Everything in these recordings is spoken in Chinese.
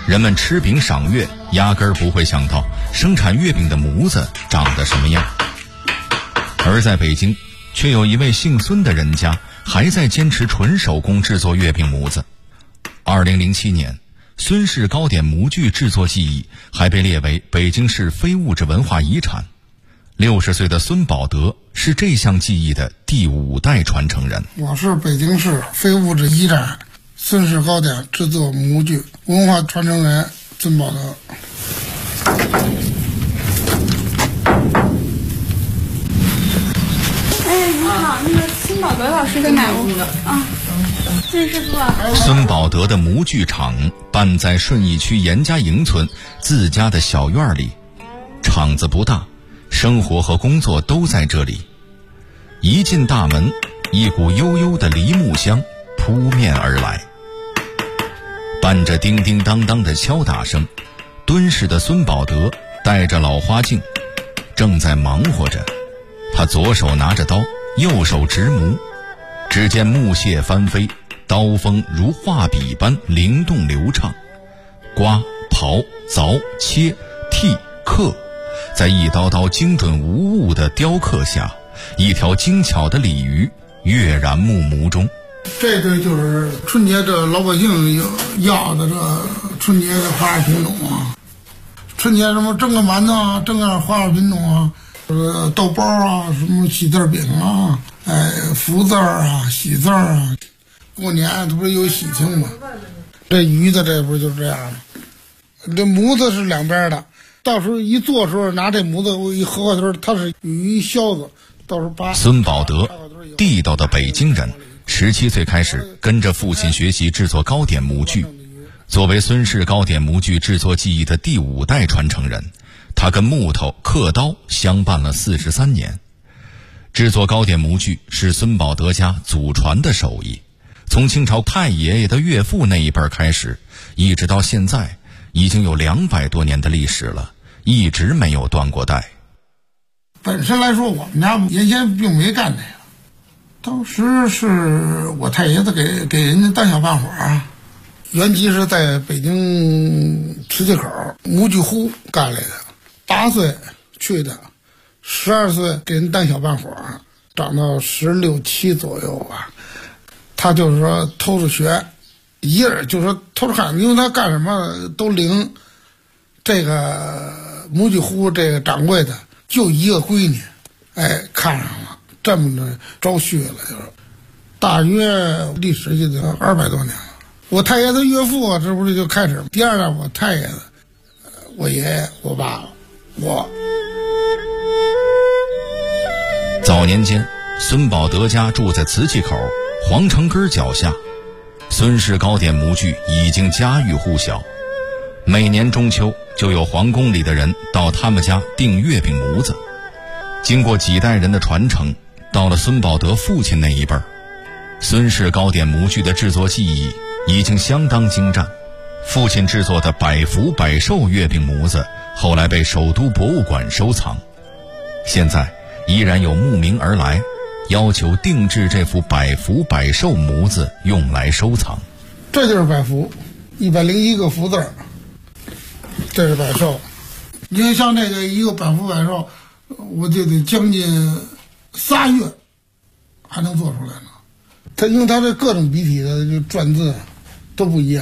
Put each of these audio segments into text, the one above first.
人们吃饼赏月，压根儿不会想到生产月饼的模子长得什么样。而在北京，却有一位姓孙的人家还在坚持纯手工制作月饼模子。2007年，孙氏糕点模具制作技艺还被列为北京市非物质文化遗产。60岁的孙宝德是这项技艺的第5代传承人。 我是北京市非物质遗产孙氏糕点制作模具文化传承人孙宝德。 你好，那个孙宝德老师在哪屋啊？这师傅。 孙宝德的模具厂办在顺义区严家营村自家的小院里，厂子不大，生活和工作都在这里。一进大门，一股悠悠的梨木香扑面而来，伴着叮叮当当的敲打声，敦实的孙宝德戴着老花镜，正在忙活着。他左手拿着刀，右手执模，只见木屑翻飞，刀锋如画笔般灵动流畅，刮、刨、凿、切、剔、刻，在一刀刀精准无误的雕刻下，一条精巧的鲤鱼跃然目眸中。 这个就是春节这老百姓要的这春节的花样品种啊，春节什么蒸个馒头啊，蒸个花样品种啊，豆包啊，什么喜字饼啊，福字啊，喜字啊，过年这不是有喜庆吗？这鱼的这不是就这样的，这模子是两边的，到时候一做的时候拿这模子一合过头，它是鱼销子，到时候把。 孙宝德，地道的北京人，17岁开始跟着父亲学习制作糕点模具。作为孙氏糕点模具制作技艺的第5代传承人，他跟木头、刻刀相伴了43年。制作糕点模具是孙宝德家祖传的手艺，从清朝太爷爷的岳父那一辈开始，一直到现在，已经有200多年的历史了，一直没有断过代。 本身来说，我们家原先并没干这个，当时是我太爷子给人家当小办伙啊。原籍是在北京磁器口模具户干来的，8岁去的，12岁给人当小办伙，长到16、17左右吧。他就是说偷着学，一人就是说偷着看，因为他干什么都灵。这个模具户这个掌柜的就一个闺女，看上了，这么着招婿了，就是大约历史就得200多年了。我太爷子岳父这不是就开始，第2代我太爷子，我爷爷、我爸爸、我。 早年间，孙宝德家住在磁器口皇城根脚下，孙氏糕点模具已经家喻户晓。每年中秋就有皇宫里的人到他们家订月饼模子。经过几代人的传承，到了孙宝德父亲那一辈儿，孙氏糕点模具的制作技艺已经相当精湛。父亲制作的百福百寿月饼模子后来被首都博物馆收藏，现在依然有慕名而来，要求定制这幅百福百寿模子用来收藏。 这就是百福，101个福字，这是百寿。你看像这个一个百福百寿，我就得将近3月还能做出来呢。它因为它这各种笔体的就篆字都不一样。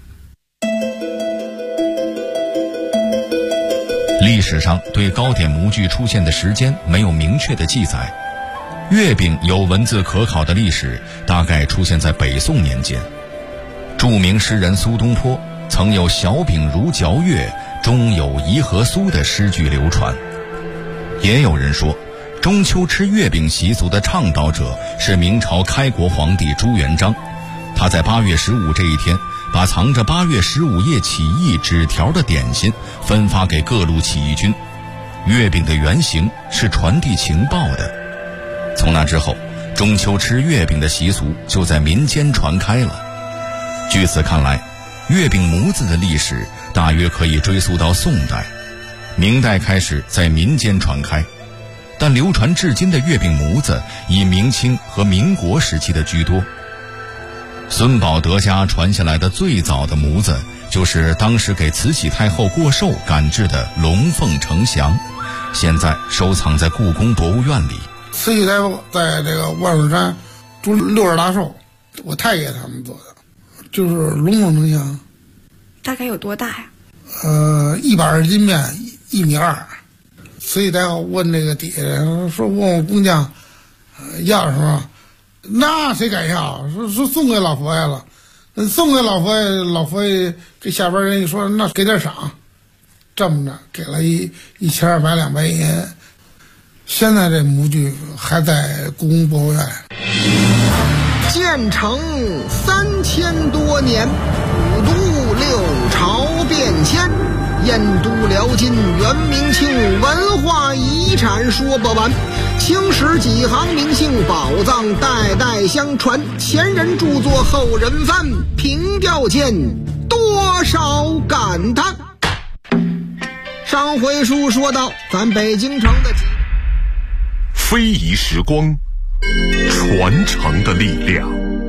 历史上对糕点模具出现的时间没有明确的记载，月饼有文字可考的历史大概出现在北宋年间。著名诗人苏东坡曾有小饼如嚼月，中有颐和酥的诗句流传。也有人说，中秋吃月饼习俗的倡导者是明朝开国皇帝朱元璋，他在8月15这一天把藏着8月15夜起义纸条的点心分发给各路起义军。月饼的原型是传递情报的。从那之后，中秋吃月饼的习俗就在民间传开了。据此看来，月饼模子的历史大约可以追溯到宋代，明代开始在民间传开，但流传至今的月饼模子以明清和民国时期的居多。孙宝德家传下来的最早的模子就是当时给慈禧太后过寿赶制的龙凤呈祥，现在收藏在故宫博物院里。 慈禧太后在这个万寿山主60大寿，我太爷他们做的，就是龙凤呈祥。 大概有多大呀 ？120斤面，1.2米。慈禧太后问那个底下说问我工匠，要什么？那谁敢要？说送给老佛爷了。送给老佛爷，老佛爷给下边人一说，那给点赏，这么着给了1200两白银。现在这模具还在故宫博物院。 建成3000多年，5都6朝变迁，燕都辽金元明清，文化遗产说不完。青史几行名姓，宝藏代代相传，前人著作后人翻，凭吊间多少感叹。上回书说到咱北京城的非遗时光，传承的力量。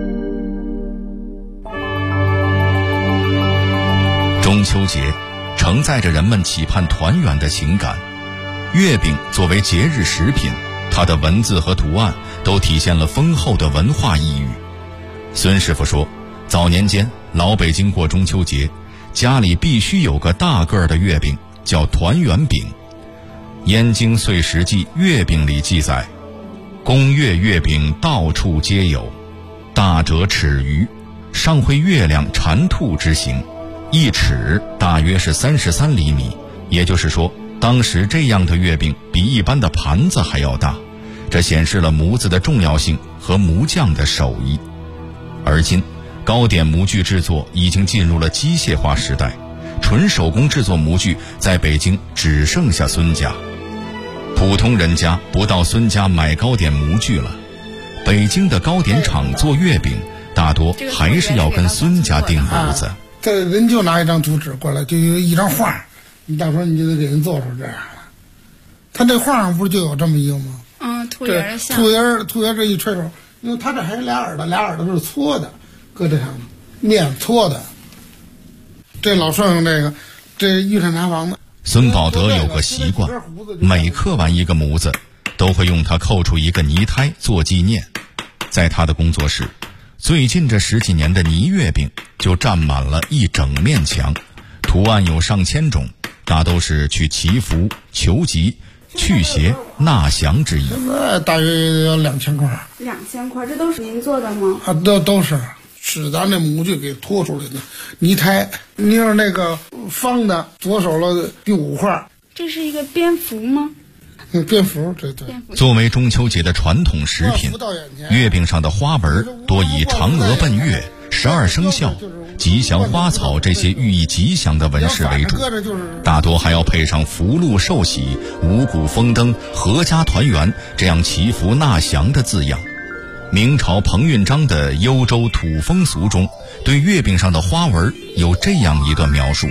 中秋节承载着人们期盼团圆的情感，月饼作为节日食品，它的文字和图案都体现了丰厚的文化意蕴。孙师傅说，早年间老北京过中秋节，家里必须有个大个儿的月饼，叫团圆饼。《燕京岁时记》月饼里记载，宫月月饼到处皆有，大者尺余，上绘月亮缠兔之形，1尺大约是33厘米，也就是说当时这样的月饼比一般的盘子还要大，这显示了模子的重要性和模匠的手艺。而今糕点模具制作已经进入了机械化时代，纯手工制作模具在北京只剩下孙家，普通人家不到孙家买糕点模具了。北京的糕点厂做月饼大多还是要跟孙家订模子， 这人就拿一张图纸过来，就有一张画，你到时候你就得给人做出这样来。他这画上不是就有这么一个吗？ 兔爷的像。 兔爷这一吹手，因为他这还有俩耳朵是搓的，搁这上面搓的。这老顺上这御膳茶房的孙宝德有个习惯，每刻完一个模子都会用它扣出一个泥胎做纪念。在他的工作室，最近这10几年的泥月饼就占满了一整面墙，图案有上千种，大都是去祈福、求吉、驱邪、纳祥之意。 大约要2000块。 2000块，这都是您做的吗？ 都是咱那模具给拖出来的泥胎。你要那个方的，左手了第5块。 这是一个蝙蝠吗？ 蝙蝠，对。 作为中秋节的传统食品，月饼上的花纹多以嫦娥奔月、12生肖、吉祥花草这些寓意吉祥的纹饰为主，大多还要配上福禄寿喜、五谷丰登、阖家团圆这样祈福纳祥的字样。明朝彭运章的《幽州土风俗》中对月饼上的花纹有这样一段描述：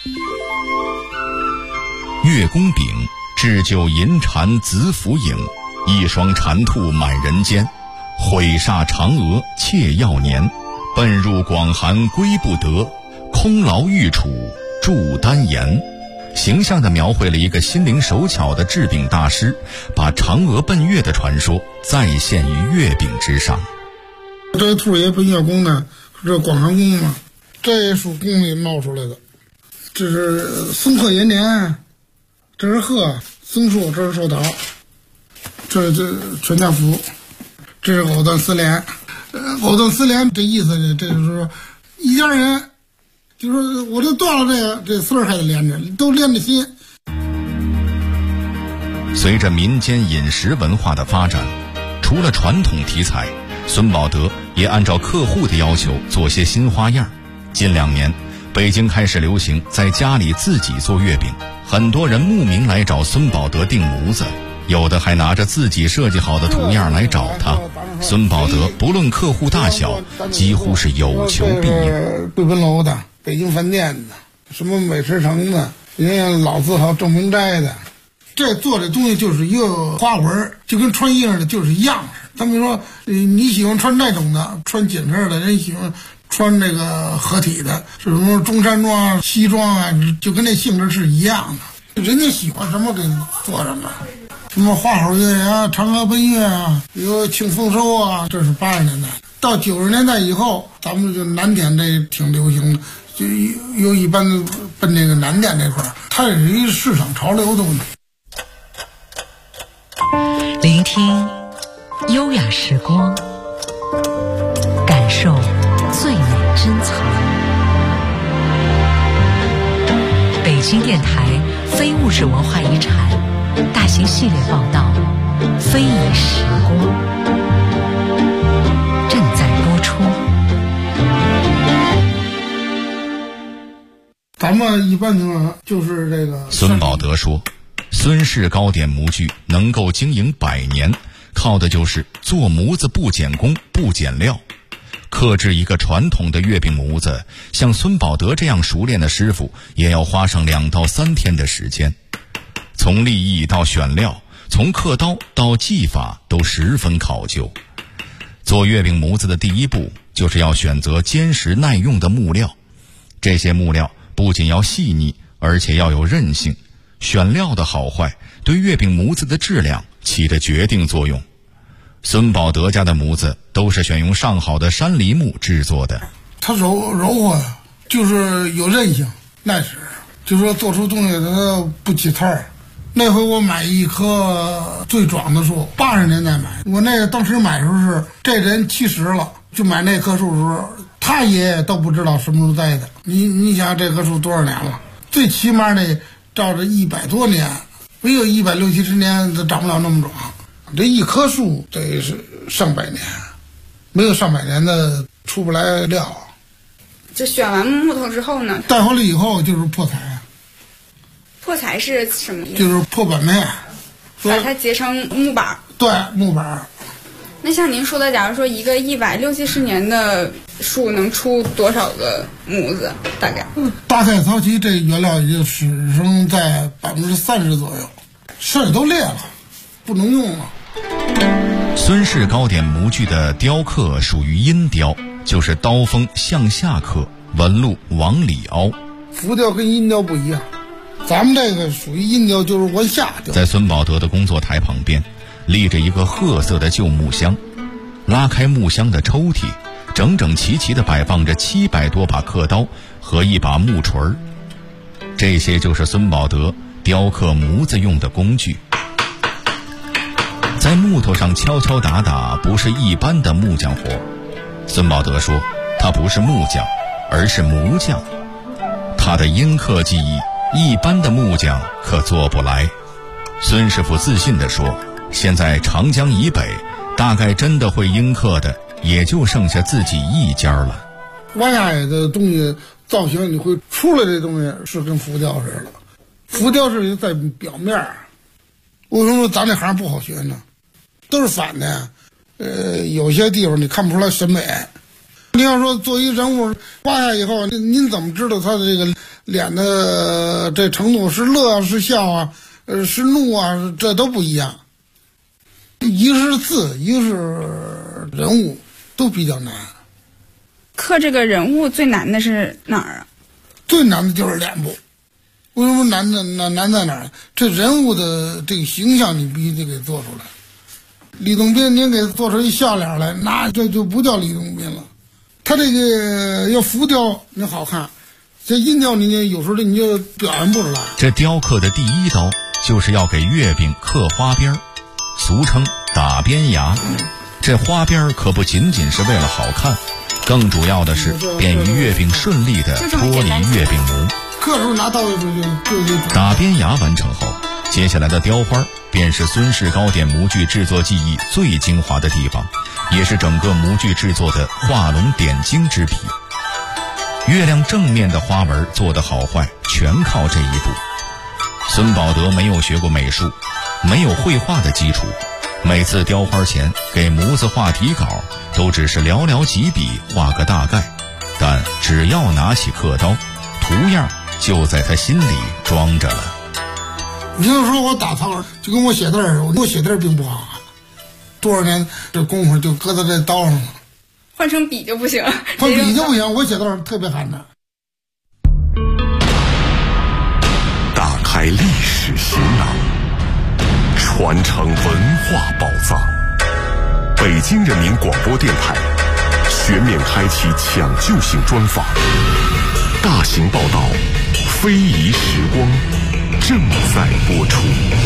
月宫饼，置就银蟾子府影，一双蟾兔满人间，毁煞嫦娥窃耀年，奔入广寒归不得，空劳御处祝丹颜。形象地描绘了一个心灵手巧的制饼大师，把嫦娥奔月的传说再现于月饼之上。 这兔爷奔月宫呢，这广寒宫嘛，这属宫里冒出来的。这是松鹤延年，这是鹤，松树，这是寿桃，这全家福，这是藕断丝连。藕断丝连这意思呢，这就是说一家人，就是说我就断了这丝儿还得连着，都连着心。 随着民间饮食文化的发展，除了传统题材，孙宝德也按照客户的要求做些新花样。近2年，北京开始流行在家里自己做月饼，很多人慕名来找孙宝德订模子，有的还拿着自己设计好的图样来找他。孙宝德不论客户大小，几乎是有求必应。 桂芬楼的、北京饭店的、什么美食城的、人家老字号正明斋的，这做这东西就是一个花纹，就跟穿衣裳的就是一样式。咱比如说，你喜欢穿这种的，穿紧身的，人喜欢穿那个合体的，是什么中山装、西装啊，就跟那性质是一样的。人家喜欢什么给做什么，什么花好月呀、嫦娥奔月啊，有庆丰收啊，这是80年代。到90年代以后，咱们就南点这挺流行的，就有一般奔那个南点这块儿，它也是一个市场潮流的东西。 聆听优雅时光，感受最美珍藏。北京电台非物质文化遗产大型系列报道《非遗时光》正在播出。 咱们一般情况就是这个。 孙宝德说，孙氏糕点模具能够经营100年，靠的就是做模子不减工不减料。刻制一个传统的月饼模子，像孙宝德这样熟练的师傅也要花上2到3天的时间。从立意到选料，从刻刀到技法都十分考究。做月饼模子的第一步就是要选择坚实耐用的木料，这些木料不仅要细腻，而且要有韧性。选料的好坏对月饼模子的质量起着决定作用。孙宝德家的模子都是选用上好的山梨木制作的， 它柔和呀，就是有韧性耐使，就是说做出东西它不起刺儿。那回我买一棵最壮的树，80年代买，我那个当时买的时候是这人70了，就买那棵树的时候，他爷爷都不知道什么时候栽的。你想这棵树多少年了？最起码得照着100多年，没有160、70年都长不了那么壮。这一棵树得是上百年，没有上百年的出不来料。 这选完木头之后呢？ 带回来以后就是破材。 破材是什么意思？ 就是破板面， 把它结成木板。 对，木板。 那像您说的，假如说一个160、70年的树能出多少个模子？大概？ 大概早期这原料也就只剩在30%左右，剩下都裂了，不能用了。 孙氏糕点模具的雕刻属于阴雕，就是刀锋向下刻，纹路往里凹。 浮雕跟阴雕不一样，咱们这个属于阴雕，就是往下雕。 在孙宝德的工作台旁边立着一个褐色的旧木箱，拉开木箱的抽屉，整整齐齐地摆放着700多把刻刀和一把木锤儿，这些就是孙宝德雕刻模子用的工具。在木头上敲敲打打不是一般的木匠活，孙宝德说他不是木匠，而是模匠。他的阴刻技艺一般的木匠可做不来。孙师傅自信地说，现在长江以北大概真的会阴刻的也就剩下自己一家了。 挖下来的东西造型你会出来的东西是跟浮雕似的，浮雕是在表面。为什么咱这行不好学呢？都是反的，有些地方你看不出来审美。你要说做一人物挖下以后，您怎么知道他的这个脸的这程度是乐啊是笑啊是怒啊，这都不一样。一个是字，一个是人物，都比较难。 刻这个人物最难的是哪儿啊？ 最难的就是脸部。为什么难在哪儿？这人物的这个形象你必须得给做出来。李洞宾您给做出一笑脸来，那这就不叫李洞宾了。他这个要浮雕你好看，这阴雕你有时候你就表现不出来。 这雕刻的第一刀就是要给月饼刻花边，俗称打边牙。这花边可不仅仅是为了好看，更主要的是便于月饼顺利地脱离月饼模。 刻时候拿刀就打边牙完成后，接下来的雕花便是孙氏糕点模具制作技艺最精华的地方，也是整个模具制作的画龙点睛之笔。月亮正面的花纹做得好坏全靠这一步。孙宝德没有学过美术，没有绘画的基础，每次雕花前给模子画底稿都只是寥寥几笔画个大概，但只要拿起刻刀，图样就在他心里装着了。 你就说我打草就跟我写字儿似的，我写字儿并不好，多少年这功夫就搁在这刀上了。 换成笔就不行， 换笔就不行，我写字特别寒碜。 打开历史行囊，传承文化宝藏。北京人民广播电台全面开启抢救性专访，大型报道非遗时光正在播出。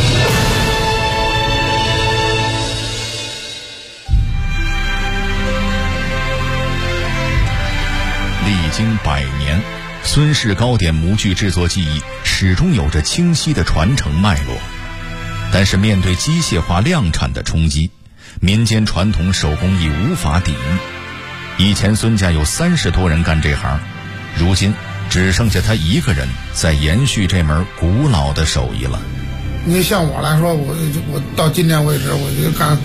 历经100年，孙氏糕点模具制作技艺始终有着清晰的传承脉络。但是面对机械化量产的冲击，民间传统手工艺无法抵御。以前孙家有30多人干这行，如今只剩下他一个人在延续这门古老的手艺了。 你像我来说，我到今天为止我就干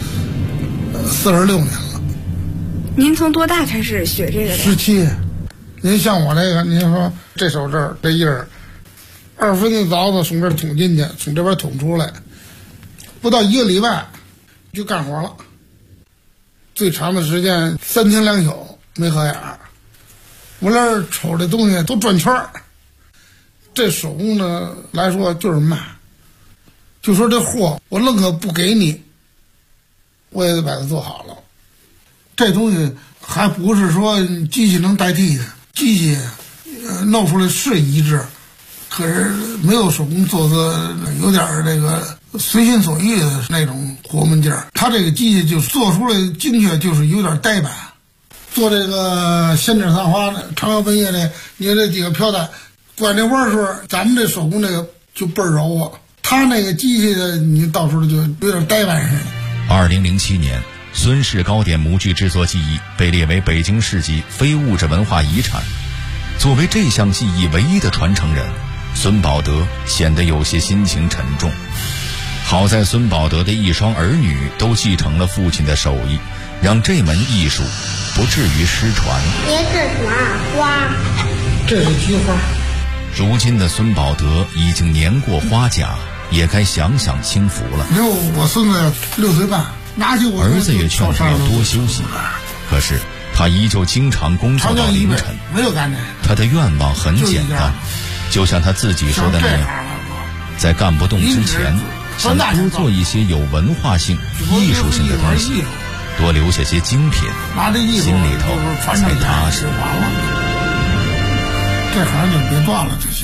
46年了。 您从多大开始学这个的 ？17。您像我这个，您说这手这儿这印儿，2分的凿子从这儿捅进去，从这边捅出来，不到1个礼拜就干活了。最长的时间3天2宿没合眼儿。我那瞅这东西都转圈儿。这手工呢来说就是慢，就说这货我愣可不给你，我也得把它做好了。这东西还不是说机器能代替的，机器弄出来是一致，可是没有手工做的有点这个随心所欲的那种活门劲儿。它这个机器就做出来精确，就是有点呆板。做这个仙子散花的长腰半叶的，你看这几个飘带拐那弯的时候，咱们这手工这个就倍儿柔啊，它那个机器的你到时候就有点呆板似的。 2007年，孙氏糕点模具制作技艺被列为北京市级非物质文化遗产。作为这项技艺唯一的传承人，孙宝德显得有些心情沉重。好在孙宝德的一双儿女都继承了父亲的手艺，让这门艺术不至于失传。 这是什么花？ 这是菊花。 如今的孙宝德已经年过花甲，也该享享清福了。 没有，我孙子6岁半，拿起我儿子也劝他要多休息，可是他依旧经常工作到凌晨。 没有干这个。 他的愿望很简单，就像他自己说的那样，在干不动之前，想多做一些有文化性、艺术性的东西，多留下些精品，心里头才踏实。 完了，这行就别断了就行。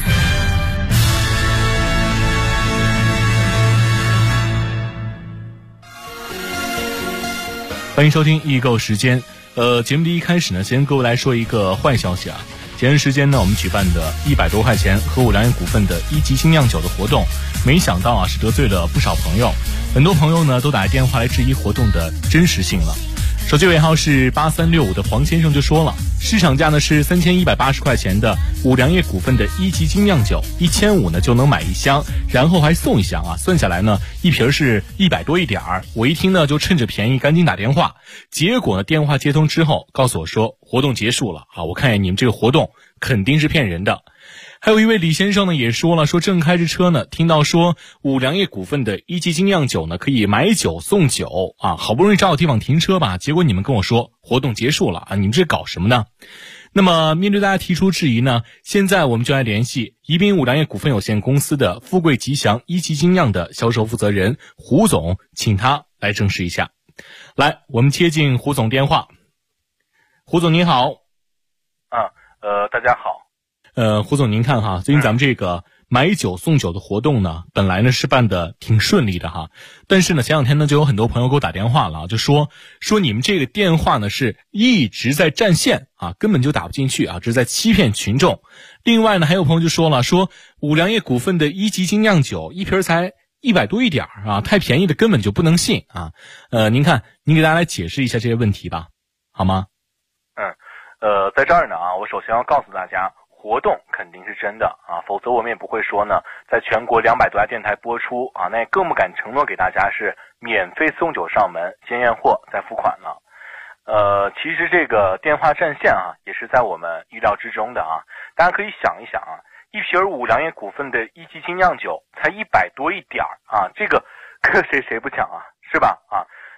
欢迎收听易购时间。节目的一开始呢，先跟各位来说一个坏消息啊。前段时间呢，我们举办的100多块钱和五粮液股份的1级精酿酒的活动，没想到啊是得罪了不少朋友，很多朋友呢都打来电话来质疑活动的真实性了。手机尾号是8365的黄先生就说了，市场价呢是3180块钱的五粮液股份的1级精酿酒，1500呢就能买1箱，然后还送1箱啊，算下来呢一瓶是100多一点儿。我一听呢就趁着便宜赶紧打电话，结果呢电话接通之后告诉我说活动结束了啊，我看见你们这个活动肯定是骗人的。还有一位李先生呢也说了，说正开着车呢，听到说五粮液股份的1级精酿酒呢可以买酒送酒啊，好不容易找到地方停车吧，结果你们跟我说活动结束了啊，你们这搞什么呢？那么面对大家提出质疑呢，现在我们就来联系宜宾五粮液股份有限公司的富贵吉祥1级精酿的销售负责人胡总，请他来证实一下。来，我们接进胡总电话。胡总您好。 大家好。 胡总您看哈，最近咱们这个买酒送酒的活动呢，本来呢是办的挺顺利的哈，但是呢前两天呢就有很多朋友给我打电话了，就说你们这个电话呢是一直在占线啊，根本就打不进去啊，这是在欺骗群众。另外呢还有朋友就说了，说五粮液股份的1级精酿酒一瓶才100多一点啊，太便宜的根本就不能信啊。您看您给大家来解释一下这些问题吧，好吗？ 在这儿呢啊，我首先要告诉大家，活动肯定是真的啊，否则我们也不会说呢，在全国200多家电台播出啊，那也更不敢承诺给大家是免费送酒上门，先验货再付款了。其实这个电话占线啊，也是在我们意料之中的啊。大家可以想一想啊，一瓶五粮液股份的1级精酿酒才100多一点啊，这个搁谁不抢啊，是吧？啊，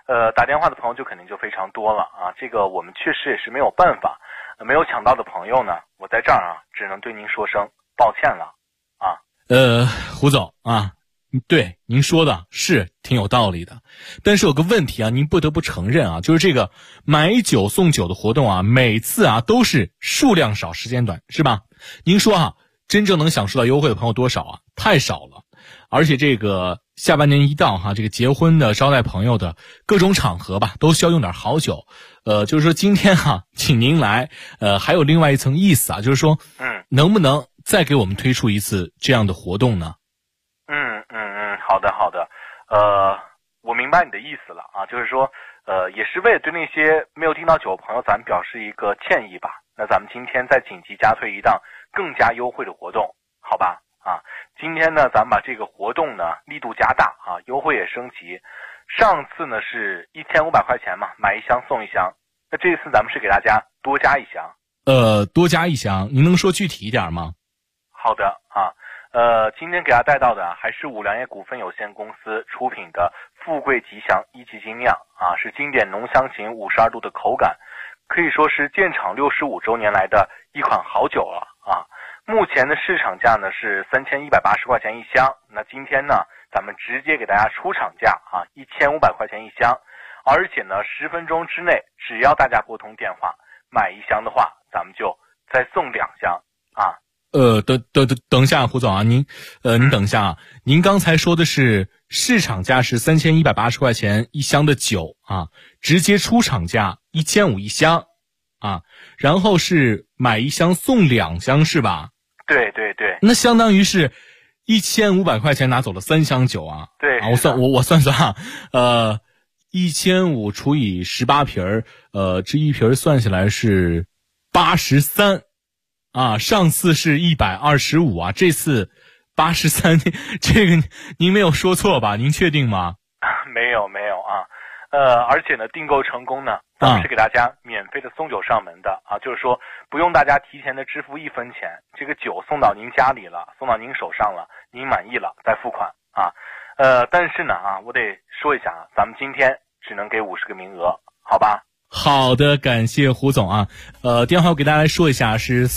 打电话的朋友就肯定就非常多了啊，这个我们确实也是没有办法，没有抢到的朋友呢，我在这儿啊，只能对您说声抱歉了啊。 胡总啊，对您说的是挺有道理的，但是有个问题啊，您不得不承认啊，就是这个买酒送酒的活动啊，每次啊都是数量少时间短，是吧？您说啊，真正能享受到优惠的朋友多少啊？太少了。而且这个下半年一到哈，这个结婚的、招待朋友的各种场合吧，都需要用点好酒。就是说今天哈，请您来，还有另外一层意思啊，就是说，能不能再给我们推出一次这样的活动呢？ 好的，我明白你的意思了啊，就是说，也是为了对那些没有订到酒的朋友，咱们表示一个歉意吧。那咱们今天再紧急加推一档更加优惠的活动，好吧？啊，今天呢，咱们把这个活动呢力度加大啊，优惠也升级。上次呢是1500块钱嘛，买一箱送一箱。那这次咱们是给大家多加一箱。 多加一箱，您能说具体一点吗？ 好的啊，今天给大家带到的还是五粮液股份有限公司出品的富贵吉祥一级精酿啊，是经典浓香型52度的口感，可以说是建厂65周年来的一款好酒了啊。目前的市场价呢是3180块钱一箱，那今天呢咱们直接给大家出厂价啊1500块钱一箱，而且呢10分钟之内只要大家拨通电话买一箱的话，咱们就再送2箱啊。 等一下，胡总啊，您等一下啊，您刚才说的是市场价是3180块钱一箱的酒啊，直接出厂价1500一箱啊，然后是买一箱送2箱是吧？ 对， 那相当于是1500块钱拿走了3箱酒啊。 对啊，我算啊，1500除以18瓶这一瓶算下来是83啊，上次是125啊，这次83，这个您没有说错吧？您确定吗？ 没有啊，而且呢，订购成功呢，咱们是给大家免费的送酒上门的啊，就是说不用大家提前的支付1分钱，这个酒送到您家里了，送到您手上了，您满意了再付款啊。但是呢啊，我得说一下啊，咱们今天只能给50个名额，好吧？ 好的，感谢胡总啊。电话我给大家来说一下是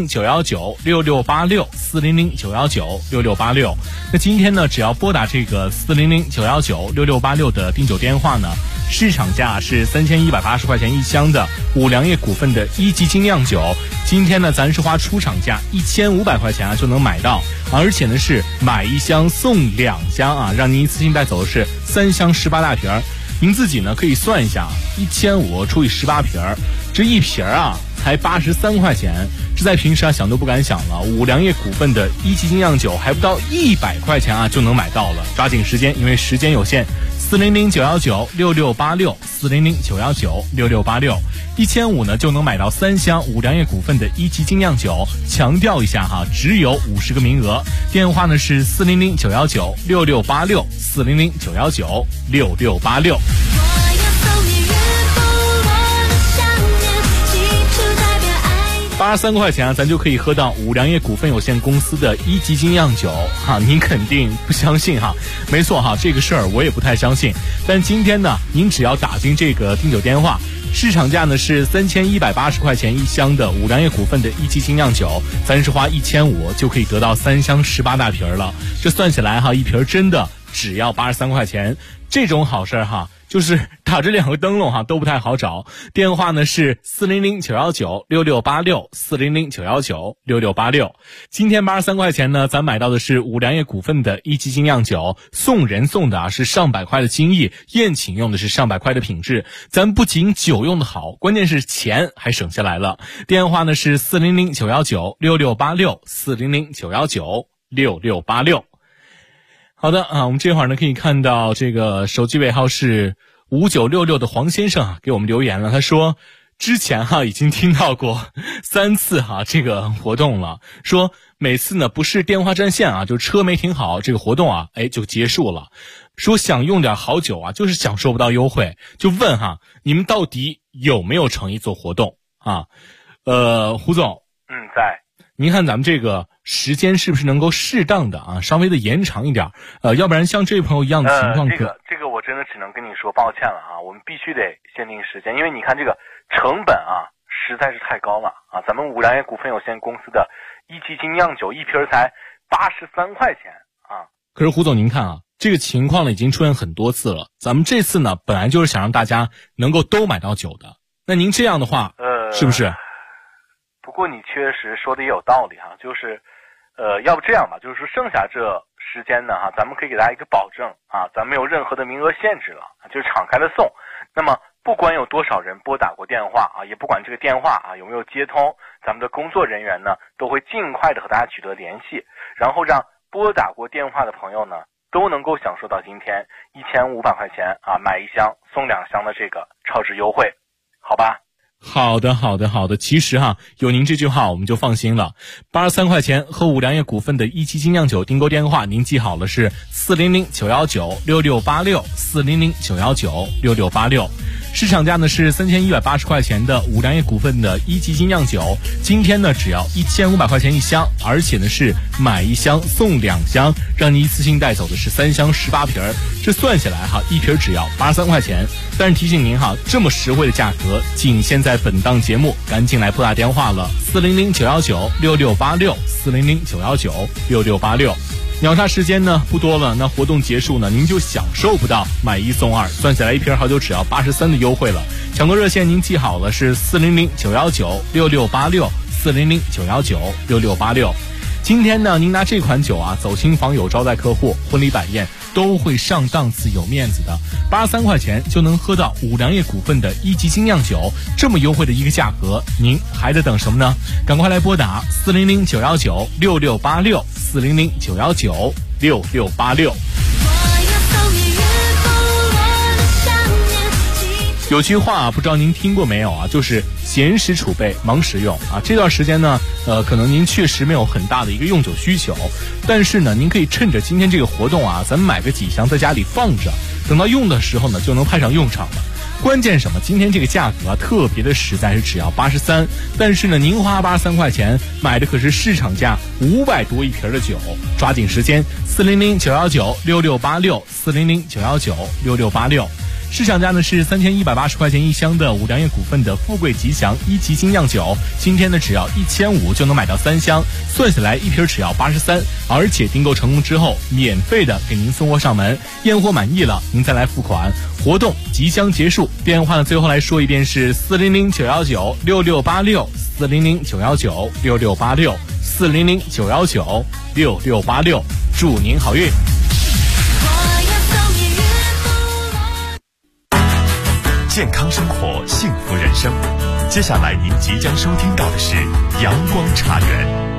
400-919-6686，400-919-6686。那今天呢，只要拨打这个400-919-6686的订酒电话呢，市场价是3180块钱一箱的五粮液股份的1级精酿酒，今天呢咱是花出厂价1500块钱啊就能买到，而且呢是买一箱送2箱啊，让您一次性带走的是3箱18大瓶。您自己呢可以算一下，1500除以18瓶，这一瓶啊才83块钱，这在平时啊想都不敢想了。五粮液股份的1级精酿酒还不到100块钱啊就能买到了，抓紧时间，因为时间有限。400-919-6686，400-919-6686，1500呢就能买到3箱五粮液股份的1级精酿酒。强调一下哈，只有50个名额。电话呢是400-919-6686，400-919-6686。83块钱啊，咱就可以喝到五粮液股份有限公司的1级精酿酒哈，您肯定不相信哈？没错哈，这个事儿我也不太相信。但今天呢，您只要打进这个订酒电话，市场价呢是3180块钱一箱的五粮液股份的1级精酿酒，咱是花1500就可以得到3箱18大瓶了。这算起来哈，一瓶真的只要83块钱，这种好事哈。就是打这2个灯笼哈都不太好找，电话呢是400-919-6686，400-919-6686。今天83块钱呢，咱买到的是五粮液股份的1级精酿酒，送人送的是上百块的精益，宴请用的是上百块的品质，咱不仅酒用的好，关键是钱还省下来了。电话呢是400-919-6686，400-919-6686。好的啊，我们这会儿呢可以看到这个手机尾号是5966的黄先生啊给我们留言了，他说之前哈已经听到过3次哈这个活动了，说每次呢不是电话占线啊，就车没停好，这个活动啊就结束了。说想用点好酒啊，就是享受不到优惠，就问哈你们到底有没有诚意做活动啊？胡总， 在。 您看咱们这个时间是不是能够适当的啊稍微的延长一点？要不然像这位朋友一样的情况这个我真的只能跟你说抱歉了啊，我们必须得限定时间，因为你看这个成本啊实在是太高了啊！咱们五粮液股份有限公司的一级精酿酒一瓶才83块钱啊！ 可是胡总您看啊，这个情况呢已经出现很多次了，咱们这次呢本来就是想让大家能够都买到酒的，那您这样的话是不是？ 不过你确实说的也有道理哈，就是要不这样吧，就是说剩下这时间呢哈，咱们可以给大家一个保证啊，咱没有任何的名额限制了，就是敞开的送。那么不管有多少人拨打过电话啊，也不管这个电话啊有没有接通，咱们的工作人员呢都会尽快的和大家取得联系，然后让拨打过电话的朋友呢都能够享受到今天1500块钱啊买1箱送2箱的这个超值优惠，好吧？ 好的，其实哈，有您这句话我们就放心了。83块钱和五粮液股份的一期精酿酒订购电话，您记好了是400-919-6686，400-919-6686。市场价呢是3180块钱的五粮液股份的一级精酿酒，今天呢只要1500块钱1箱，而且呢是买1箱送2箱，让您一次性带走的是3箱18瓶，这算下来哈，一瓶只要83块钱。但是提醒您哈，这么实惠的价格仅限在本档节目，赶紧来拨打电话了，400-919-6686，400-919-6686。秒杀时间呢不多了，那活动结束呢，您就享受不到买1送2，算下来一瓶好酒只要83的优惠了。抢购热线您记好了是400-919-6686，400-919-6686。今天呢，您拿这款酒啊走亲访友、招待客户、婚礼摆宴都会上档次、有面子的。83块钱就能喝到五粮液股份的一级精酿酒，这么优惠的一个价格，您还在等什么呢？赶快来拨打400-919-6686，400-919-6686。有句话不知道您听过没有啊，就是闲时储备，忙时用啊。这段时间呢，可能您确实没有很大的一个用酒需求，但是呢，您可以趁着今天这个活动啊，咱们买个几箱在家里放着，等到用的时候呢，就能派上用场了。关键什么？今天这个价格啊，特别的实在，是只要83，但是呢，您花83块钱买的可是市场价500多一瓶的酒，抓紧时间，400-919-6686，400-919-6686。市场价呢是3180块钱1箱的五粮液股份的富贵吉祥一级精酿酒，今天呢只要1500就能买到3箱，算下来一瓶只要83，而且订购成功之后免费的给您送货上门，验货满意了您再来付款。活动即将结束，电话呢最后来说一遍是400-919-6686，400-919-6686，400-919-6686，祝您好运。 健康生活，幸福人生。接下来您即将收听到的是阳光茶园。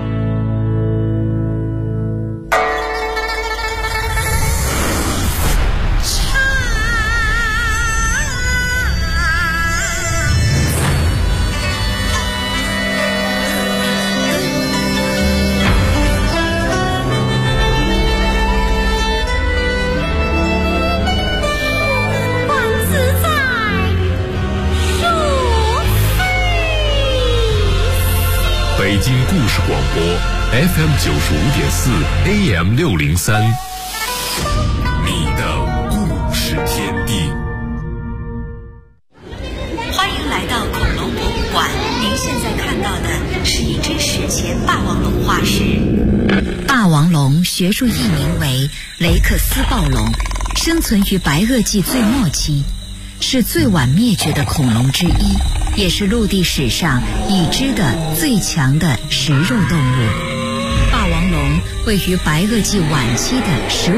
北京故事广播 FM 95.4 AM 603，你的故事天地。 欢迎来到恐龙博物馆，您现在看到的是一只史前霸王龙化石。霸王龙学术译名为雷克斯暴龙，生存于白垩纪最末期，是最晚灭绝的恐龙之一，也是陆地史上已知的最强的食肉动物。霸王龙位于白垩纪晚期的15